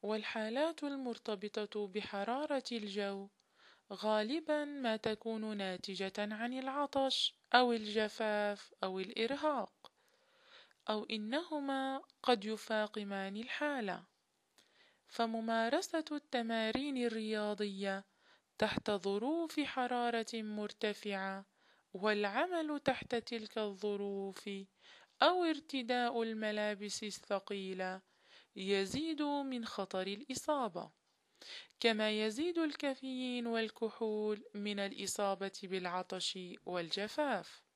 والحالات المرتبطة بحرارة الجو غالبا ما تكون ناتجة عن العطش أو الجفاف أو الإرهاق، أو إنهما قد يفاقمان الحالة. فممارسة التمارين الرياضية تحت ظروف حرارة مرتفعة والعمل تحت تلك الظروف أو ارتداء الملابس الثقيلة يزيد من خطر الإصابة، كما يزيد الكافيين والكحول من الإصابة بالعطش والجفاف.